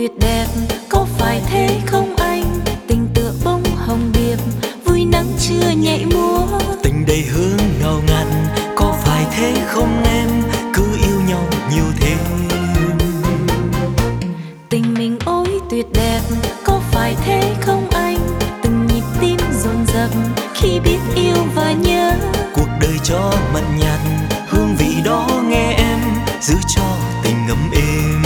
tuyệt đẹp, có phải thế không anh? Tình tựa bông hồng điệp, vui nắng trưa nhảy múa. Tình đầy hương ngào ngạt, có phải thế không em? Cứ yêu nhau nhiều thêm. Tình mình ôi tuyệt đẹp, có phải thế không anh? Từng nhịp tim dồn dập khi biết yêu và nhớ. Cuộc đời cho mặn nhạt, hương vị đó nghe em, giữ cho tình ngấm êm.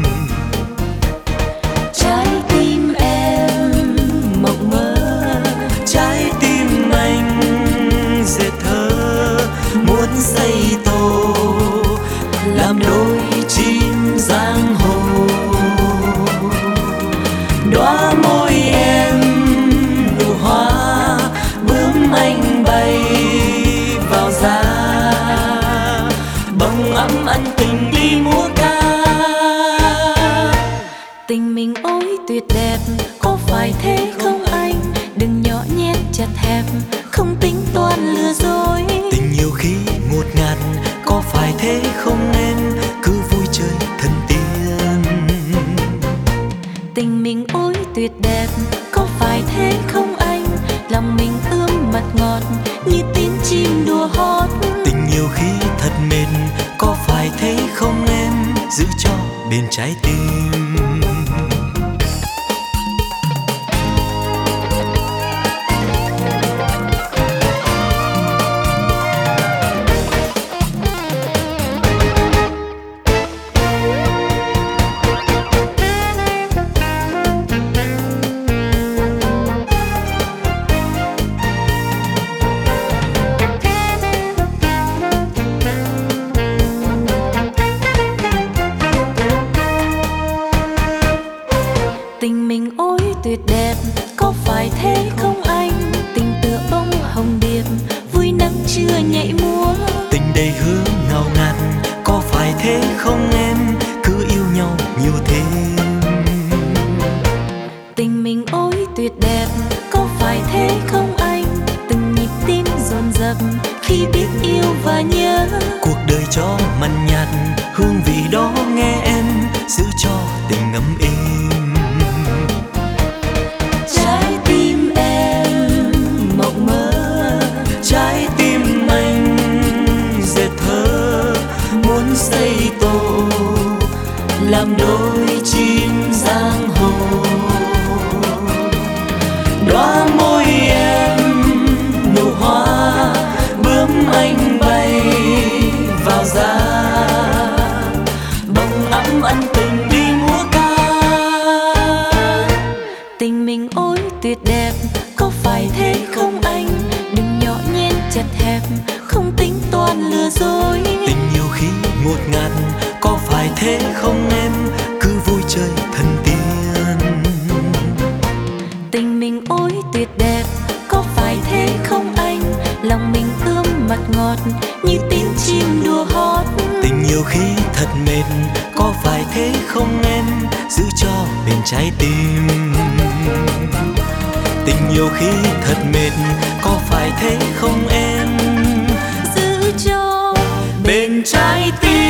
Trái tim em mộng mơ, Trái tim anh dệt thơ, muốn xây tổ làm đôi chim giang hồ. Đóa môi em nụ hoa, bướm anh bay vào giá, bồng ấm anh tình đi múa ca. tình mình ôi tuyệt đẹp, có phải thế không anh? Đừng nhỏ nhét chặt hẹp, không tính toán lừa dối. Tình nhiều khi ngột ngạt, có phải thế không em? Cứ vui chơi thân tiên. Tình mình ôi tuyệt đẹp, có phải thế không anh? Lòng mình ươm mật ngọt như tiếng chim đùa hót. Tình nhiều khi thật mệt, có phải thế không em? Giữ cho bên trái tim. Tình mình ôi tuyệt đẹp, có phải thế không anh? Tình tựa bông hồng điệp, vui nắng trưa nhảy múa. Tình đầy hương ngào ngạt, có phải thế không em? Cứ yêu nhau nhiều thêm. Tình mình ôi tuyệt đẹp, có phải thế không anh? Từng nhịp tim dồn dập khi biết yêu và nhớ. Cuộc đời cho mặn nhạt, hương vị đó nghe em, giữ cho tình ngấm êm. Trái tim em mộng mơ, Trái tim anh dệt thơ, muốn xây tổ làm đôi chim giang hồ. Đóa môi em nụ hoa, bướm anh bay vào giá, bồng ấm anh tình đi múa ca. tình mình ôi tuyệt đẹp, có phải thế không anh? Đừng nhỏ nhen chặt hẹp, không tính toán lừa dối. Tình nhiều khi ngột ngạt, có phải thế không em? Cứ vui chơi thân tiên. Tình mình ôi tuyệt đẹp, có phải thế không anh? Lòng mình ươm mật ngọt như tiếng chim đùa hót. Tình nhiều khi thật mệt, có phải thế không em? Giữ cho bên trái tim. Tình nhiều khi thật mệt, có phải thế không em? Giữ cho Bên trái tim.